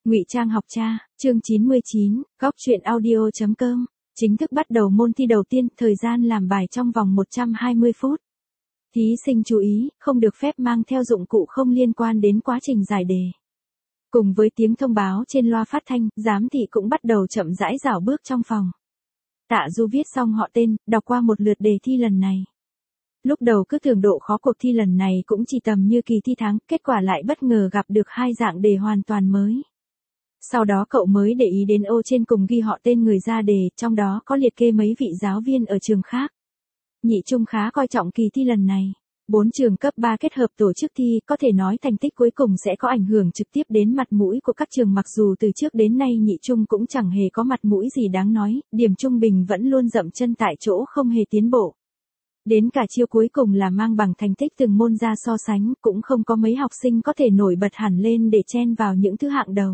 Ngụy Trang học cha, chương 99, góc truyện audio.com, chính thức bắt đầu môn thi đầu tiên, thời gian làm bài trong vòng 120 phút. Thí sinh chú ý, không được phép mang theo dụng cụ không liên quan đến quá trình giải đề. Cùng với tiếng thông báo trên loa phát thanh, giám thị cũng bắt đầu chậm rãi rảo bước trong phòng. Tạ Du viết xong họ tên, đọc qua một lượt đề thi lần này. Lúc đầu cứ tưởng độ khó cuộc thi lần này cũng chỉ tầm như kỳ thi tháng, kết quả lại bất ngờ gặp được hai dạng đề hoàn toàn mới. Sau đó cậu mới để ý đến ô trên cùng ghi họ tên người ra đề, trong đó có liệt kê mấy vị giáo viên ở trường khác. Nhị Trung khá coi trọng kỳ thi lần này. 4 trường cấp 3 kết hợp tổ chức thi, có thể nói thành tích cuối cùng sẽ có ảnh hưởng trực tiếp đến mặt mũi của các trường, mặc dù từ trước đến nay Nhị Trung cũng chẳng hề có mặt mũi gì đáng nói, điểm trung bình vẫn luôn dậm chân tại chỗ không hề tiến bộ. Đến cả chiêu cuối cùng là mang bằng thành tích từng môn ra so sánh, cũng không có mấy học sinh có thể nổi bật hẳn lên để chen vào những thứ hạng đầu.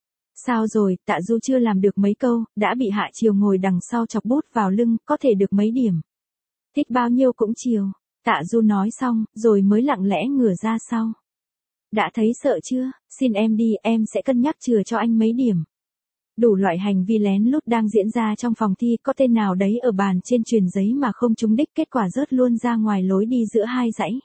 Sao rồi, Tạ Du chưa làm được mấy câu, đã bị Hạ Chiều ngồi đằng sau chọc bút vào lưng, có thể được mấy điểm. Thích bao nhiêu cũng chiều. Tạ Du nói xong, rồi mới lặng lẽ ngửa ra sau. Đã thấy sợ chưa, xin em đi, em sẽ cân nhắc chừa cho anh mấy điểm. Đủ loại hành vi lén lút đang diễn ra trong phòng thi, có tên nào đấy ở bàn trên truyền giấy mà không trúng đích, kết quả rớt luôn ra ngoài lối đi giữa hai dãy.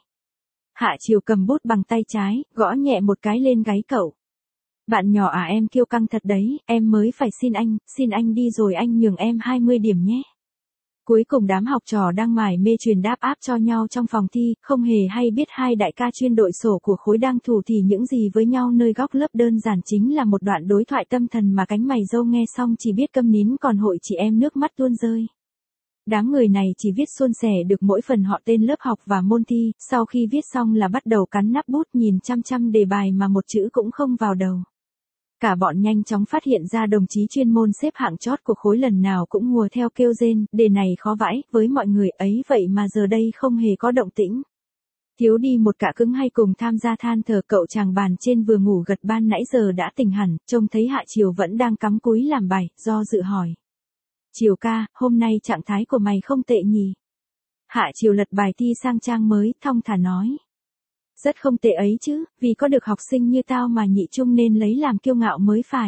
Hạ Chiều cầm bút bằng tay trái, gõ nhẹ một cái lên gáy cậu. Bạn nhỏ à, em kiêu căng thật đấy, em mới phải xin anh đi rồi anh nhường em 20 điểm nhé. Cuối cùng đám học trò đang mải mê truyền đáp áp cho nhau trong phòng thi, không hề hay biết hai đại ca chuyên đội sổ của khối đang thủ thì những gì với nhau nơi góc lớp, đơn giản chính là một đoạn đối thoại tâm thần mà cánh mày râu nghe xong chỉ biết câm nín, còn hội chị em nước mắt tuôn rơi. Đám người này chỉ viết suôn sẻ được mỗi phần họ tên lớp học và môn thi, sau khi viết xong là bắt đầu cắn nắp bút nhìn chăm chăm đề bài mà một chữ cũng không vào đầu. Cả bọn nhanh chóng phát hiện ra đồng chí chuyên môn xếp hạng chót của khối lần nào cũng hùa theo kêu rên, đề này khó vãi, với mọi người ấy vậy mà giờ đây không hề có động tĩnh. Thiếu đi một cạ cứng hay cùng tham gia than thở, cậu chàng bàn trên vừa ngủ gật ban nãy giờ đã tỉnh hẳn, trông thấy Hạ Chiều vẫn đang cắm cúi làm bài, do dự hỏi. Chiều ca, hôm nay trạng thái của mày không tệ nhỉ? Hạ Chiều lật bài thi sang trang mới, thong thả nói. Rất không tệ ấy chứ, vì có được học sinh như tao mà Nhị Trung nên lấy làm kiêu ngạo mới phải.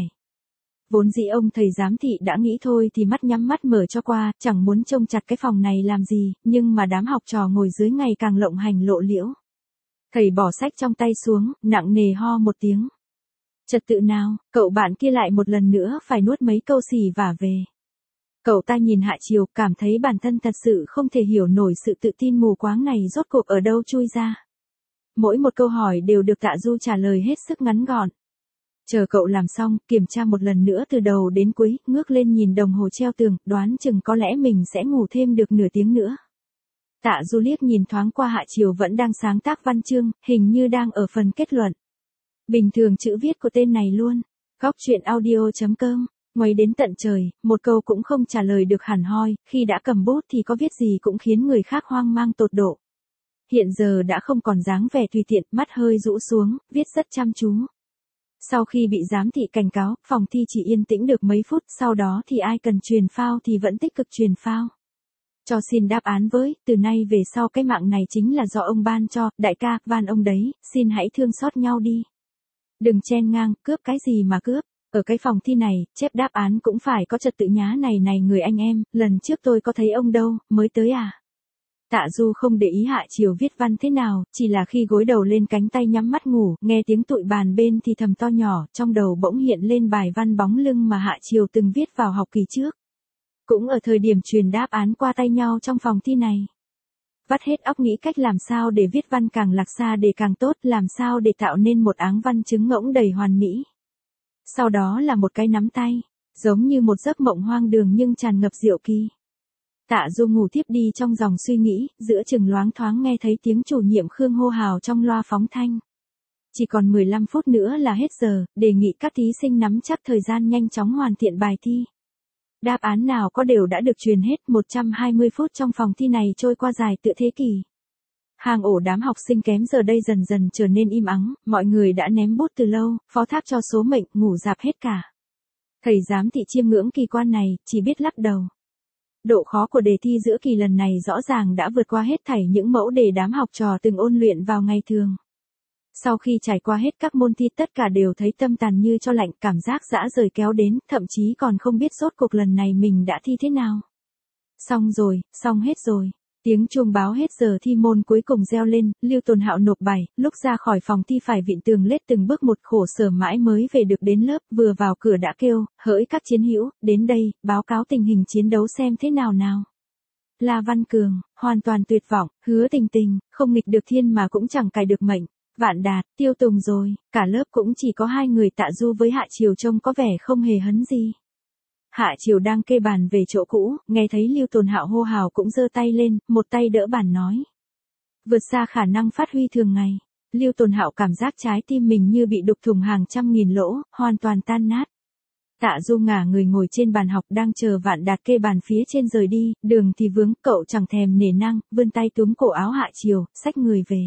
Vốn dĩ ông thầy giám thị đã nghĩ thôi thì mắt nhắm mắt mở cho qua, chẳng muốn trông chặt cái phòng này làm gì, nhưng mà đám học trò ngồi dưới ngày càng lộng hành lộ liễu. Thầy bỏ sách trong tay xuống, nặng nề ho một tiếng. Trật tự nào, cậu bạn kia lại một lần nữa phải nuốt mấy câu xì vả về. Cậu ta nhìn Hạ Chiều, cảm thấy bản thân thật sự không thể hiểu nổi sự tự tin mù quáng này rốt cuộc ở đâu chui ra. Mỗi một câu hỏi đều được Tạ Du trả lời hết sức ngắn gọn. Chờ cậu làm xong, kiểm tra một lần nữa từ đầu đến cuối, ngước lên nhìn đồng hồ treo tường, đoán chừng có lẽ mình sẽ ngủ thêm được nửa tiếng nữa. Tạ Du liếc nhìn thoáng qua Hạ Chiều vẫn đang sáng tác văn chương, hình như đang ở phần kết luận. Bình thường chữ viết của tên này luôn. Góc truyện audio.com, ngoáy đến tận trời, một câu cũng không trả lời được hẳn hoi, khi đã cầm bút thì có viết gì cũng khiến người khác hoang mang tột độ. Hiện giờ đã không còn dáng vẻ tùy tiện, mắt hơi rũ xuống, viết rất chăm chú. Sau khi bị giám thị cảnh cáo, phòng thi chỉ yên tĩnh được mấy phút, sau đó thì ai cần truyền phao thì vẫn tích cực truyền phao. Cho xin đáp án với, từ nay về sau cái mạng này chính là do ông ban cho, đại ca, van ông đấy, xin hãy thương xót nhau đi. Đừng chen ngang, cướp cái gì mà cướp, ở cái phòng thi này, chép đáp án cũng phải có trật tự nhá. Này người anh em, lần trước tôi có thấy ông đâu, mới tới à? Tạ Du không để ý Hạ Chiều viết văn thế nào, chỉ là khi gối đầu lên cánh tay nhắm mắt ngủ, nghe tiếng tụi bàn bên thì thầm to nhỏ, trong đầu bỗng hiện lên bài văn bóng lưng mà Hạ Chiều từng viết vào học kỳ trước. Cũng ở thời điểm truyền đáp án qua tay nhau trong phòng thi này. Vắt hết óc nghĩ cách làm sao để viết văn càng lạc xa để càng tốt, làm sao để tạo nên một áng văn trứng ngỗng đầy hoàn mỹ. Sau đó là một cái nắm tay, giống như một giấc mộng hoang đường nhưng tràn ngập diệu kỳ. Tạ Du ngủ tiếp đi trong dòng suy nghĩ, giữa chừng loáng thoáng nghe thấy tiếng chủ nhiệm Khương hô hào trong loa phóng thanh. Chỉ còn 15 phút nữa là hết giờ, đề nghị các thí sinh nắm chắc thời gian nhanh chóng hoàn thiện bài thi. Đáp án nào có đều đã được truyền hết, 120 phút trong phòng thi này trôi qua dài tựa thế kỷ. Hang ổ đám học sinh kém giờ đây dần dần trở nên im ắng, mọi người đã ném bút từ lâu, phó thác cho số mệnh, ngủ rạp hết cả. Thầy giám thị chiêm ngưỡng kỳ quan này, chỉ biết lắc đầu. Độ khó của đề thi giữa kỳ lần này rõ ràng đã vượt qua hết thảy những mẫu đề đám học trò từng ôn luyện vào ngày thường. Sau khi trải qua hết các môn thi tất cả đều thấy tâm tàn như cho lạnh, cảm giác dã rời kéo đến, thậm chí còn không biết rốt cuộc lần này mình đã thi thế nào. Xong rồi, xong hết rồi. Tiếng chuông báo hết giờ thi môn cuối cùng reo lên, Lưu Tồn Hạo nộp bài, lúc ra khỏi phòng thi phải vịn tường lết từng bước một, khổ sở mãi mới về được đến lớp, vừa vào cửa đã kêu, hỡi các chiến hữu, đến đây, báo cáo tình hình chiến đấu xem thế nào nào. La Văn Cường, hoàn toàn tuyệt vọng, Hứa Tình Tình, không nghịch được thiên mà cũng chẳng cài được mệnh. Vạn Đạt, Tiêu Tùng rồi, cả lớp cũng chỉ có 2 người Tạ Du với Hạ Triều trông có vẻ không hề hấn gì. Hạ Triều đang kê bàn về chỗ cũ, nghe thấy Lưu Tồn Hạo hô hào cũng giơ tay lên, một tay đỡ bàn nói. Vượt xa khả năng phát huy thường ngày. Lưu Tồn Hạo cảm giác trái tim mình như bị đục thủng hàng trăm nghìn lỗ, hoàn toàn tan nát. Tạ Du ngả người ngồi trên bàn học đang chờ Vạn Đạt kê bàn phía trên rời đi, đường thì vướng, cậu chẳng thèm nể nang, vươn tay túm cổ áo Hạ Triều, xách người về.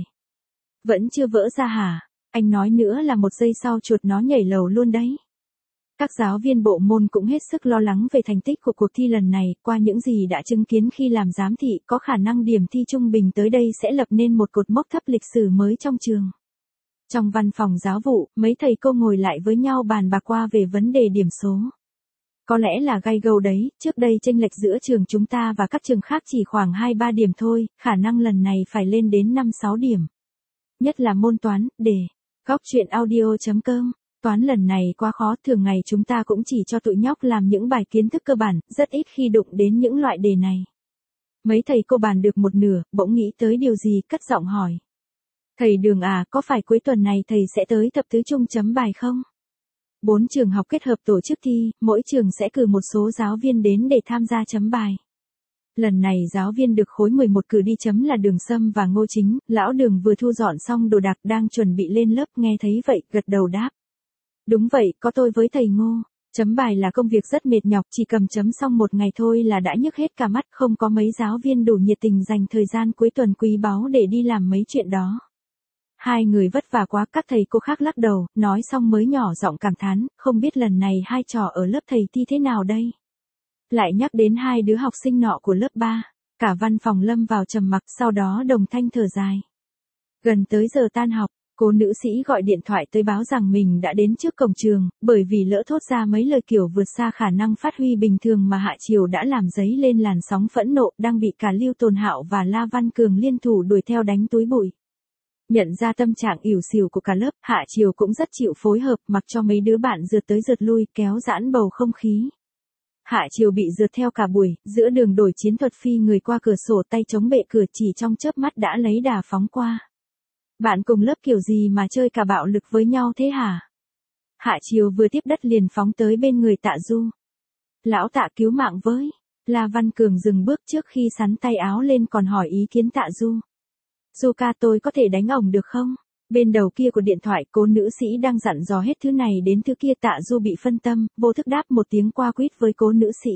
Vẫn chưa vỡ ra hả? Anh nói nữa là một giây sau chuột nó nhảy lầu luôn đấy. Các giáo viên bộ môn cũng hết sức lo lắng về thành tích của cuộc thi lần này, qua những gì đã chứng kiến khi làm giám thị, có khả năng điểm thi trung bình tới đây sẽ lập nên một cột mốc thấp lịch sử mới trong trường. Trong văn phòng giáo vụ, mấy thầy cô ngồi lại với nhau bàn bạc qua về vấn đề điểm số. Có lẽ là gay go đấy, trước đây chênh lệch giữa trường chúng ta và các trường khác chỉ khoảng 2-3 điểm thôi, khả năng lần này phải lên đến 5-6 điểm. Nhất là môn toán, đề. Góc truyện audio.com. Toán lần này quá khó, thường ngày chúng ta cũng chỉ cho tụi nhóc làm những bài kiến thức cơ bản, rất ít khi đụng đến những loại đề này. Mấy thầy cô bàn được một nửa, bỗng nghĩ tới điều gì, cất giọng hỏi. Thầy Đường à, có phải cuối tuần này thầy sẽ tới thập tứ trung chấm bài không? 4 trường học kết hợp tổ chức thi, mỗi trường sẽ cử một số giáo viên đến để tham gia chấm bài. Lần này giáo viên được khối 11 cử đi chấm là Đường Sâm và Ngô Chính, lão Đường vừa thu dọn xong đồ đạc đang chuẩn bị lên lớp, nghe thấy vậy, gật đầu đáp. Đúng vậy, có tôi với thầy Ngô. Chấm bài là công việc rất mệt nhọc, chỉ cầm chấm xong một ngày thôi là đã nhức hết cả mắt, không có mấy giáo viên đủ nhiệt tình dành thời gian cuối tuần quý báu để đi làm mấy chuyện đó. 2 người vất vả quá, các thầy cô khác lắc đầu, nói xong mới nhỏ giọng cảm thán, không biết lần này hai trò ở lớp thầy thi thế nào đây. Lại nhắc đến 2 đứa học sinh nọ của lớp 3, cả văn phòng lâm vào trầm mặc, sau đó đồng thanh thở dài. Gần tới giờ tan học, cô nữ sĩ gọi điện thoại tới báo rằng mình đã đến trước cổng trường, bởi vì lỡ thốt ra mấy lời kiểu vượt xa khả năng phát huy bình thường mà Hạ Triều đã làm dấy lên làn sóng phẫn nộ, đang bị cả Lưu Tồn Hạo và La Văn Cường liên thủ đuổi theo đánh túi bụi. Nhận ra tâm trạng ỉu xìu của cả lớp, Hạ Triều cũng rất chịu phối hợp, mặc cho mấy đứa bạn rượt tới rượt lui, kéo giãn bầu không khí. Hạ Triều bị rượt theo cả buổi, giữa đường đổi chiến thuật phi người qua cửa sổ, tay chống bệ cửa, chỉ trong chớp mắt đã lấy đà phóng qua. Bạn cùng lớp kiểu gì mà chơi cả bạo lực với nhau thế hả? Hạ Triều vừa tiếp đất liền phóng tới bên người Tạ Du. Lão Tạ cứu mạng với. La Văn Cường dừng bước trước khi sắn tay áo lên còn hỏi ý kiến Tạ Du. Du ca, tôi có thể đánh ổng được không? Bên đầu kia của điện thoại, cô nữ sĩ đang dặn dò hết thứ này đến thứ kia. Tạ Du bị phân tâm, vô thức đáp một tiếng qua quýt với cô nữ sĩ.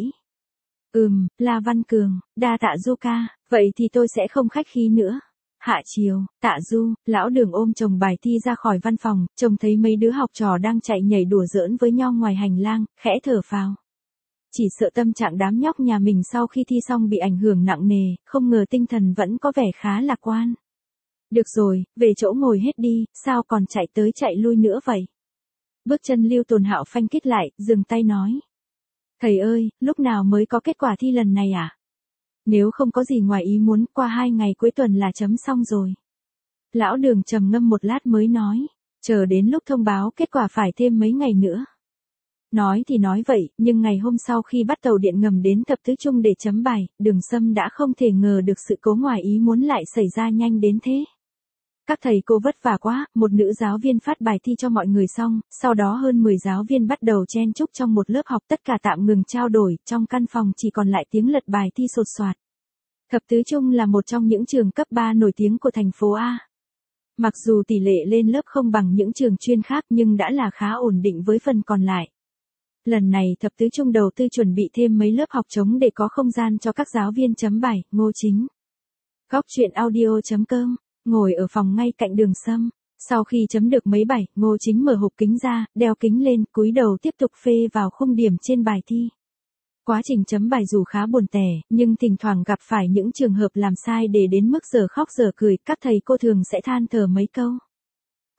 La Văn Cường, đa tạ Du ca, vậy thì tôi sẽ không khách khí nữa. Hạ Triều, Tạ Du, lão Đường ôm chồng bài thi ra khỏi văn phòng, trông thấy mấy đứa học trò đang chạy nhảy đùa giỡn với nhau ngoài hành lang, khẽ thở phào. Chỉ sợ tâm trạng đám nhóc nhà mình sau khi thi xong bị ảnh hưởng nặng nề, không ngờ tinh thần vẫn có vẻ khá lạc quan. Được rồi, về chỗ ngồi hết đi, sao còn chạy tới chạy lui nữa vậy? Bước chân Lưu Tồn Hạo phanh kít lại, dừng tay nói. Thầy ơi, lúc nào mới có kết quả thi lần này à? Nếu không có gì ngoài ý muốn, qua 2 ngày cuối tuần là chấm xong rồi. Lão Đường trầm ngâm một lát mới nói, chờ đến lúc thông báo kết quả phải thêm mấy ngày nữa. Nói thì nói vậy, nhưng ngày hôm sau khi bắt tàu điện ngầm đến thập tứ trung để chấm bài, Đường Sâm đã không thể ngờ được sự cố ngoài ý muốn lại xảy ra nhanh đến thế. Các thầy cô vất vả quá, một nữ giáo viên phát bài thi cho mọi người xong, sau đó hơn 10 giáo viên bắt đầu chen chúc trong một lớp học, tất cả tạm ngừng trao đổi, trong căn phòng chỉ còn lại tiếng lật bài thi sột soạt. Thập tứ trung là một trong những trường cấp 3 nổi tiếng của thành phố A. Mặc dù tỷ lệ lên lớp không bằng những trường chuyên khác nhưng đã là khá ổn định với phần còn lại. Lần này thập tứ trung đầu tư chuẩn bị thêm mấy lớp học trống để có không gian cho các giáo viên chấm bài. Ngô Chính. Góc truyện audio.com. Ngồi ở phòng ngay cạnh Đường Sâm. Sau khi chấm được mấy bài, Ngô Chính mở hộp kính ra, đeo kính lên, cúi đầu tiếp tục phê vào khung điểm trên bài thi. Quá trình chấm bài dù khá buồn tẻ, nhưng thỉnh thoảng gặp phải những trường hợp làm sai để đến mức giờ khóc giờ cười, các thầy cô thường sẽ than thở mấy câu.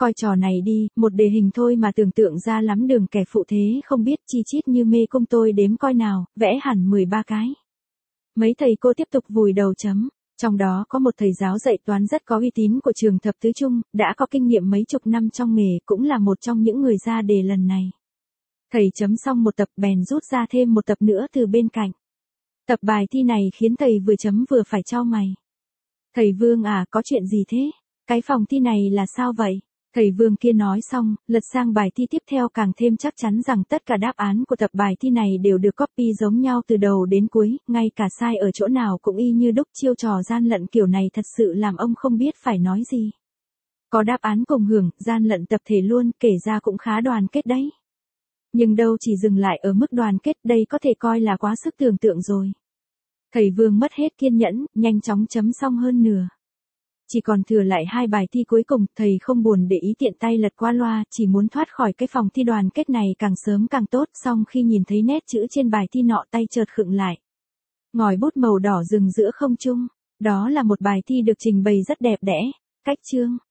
Coi trò này đi, một đề hình thôi mà tưởng tượng ra lắm đường kẻ phụ thế không biết chi chít như mê cung tôi đếm coi nào, vẽ hẳn 13 cái. Mấy thầy cô tiếp tục vùi đầu chấm. Trong đó có một thầy giáo dạy toán rất có uy tín của trường thập tứ trung, đã có kinh nghiệm mấy chục năm trong nghề, cũng là một trong những người ra đề lần này. Thầy chấm xong một tập bèn rút ra thêm một tập nữa từ bên cạnh. Tập bài thi này khiến thầy vừa chấm vừa phải chau mày. Thầy Vương à, có chuyện gì thế? Cái phòng thi này là sao vậy? Thầy Vương kia nói xong, lật sang bài thi tiếp theo càng thêm chắc chắn rằng tất cả đáp án của tập bài thi này đều được copy giống nhau từ đầu đến cuối, ngay cả sai ở chỗ nào cũng y như đúc. Chiêu trò gian lận kiểu này thật sự làm ông không biết phải nói gì. Có đáp án cùng hưởng, gian lận tập thể luôn, kể ra cũng khá đoàn kết đấy. Nhưng đâu chỉ dừng lại ở mức đoàn kết, đây có thể coi là quá sức tưởng tượng rồi. Thầy Vương mất hết kiên nhẫn, nhanh chóng chấm xong hơn nửa. Chỉ còn thừa lại 2 bài thi cuối cùng, thầy không buồn để ý tiện tay lật qua loa, chỉ muốn thoát khỏi cái phòng thi đoàn kết này càng sớm càng tốt. Xong khi nhìn thấy nét chữ trên bài thi nọ tay chợt khựng lại. Ngòi bút màu đỏ rừng giữa không trung, đó là một bài thi được trình bày rất đẹp đẽ. Cách chương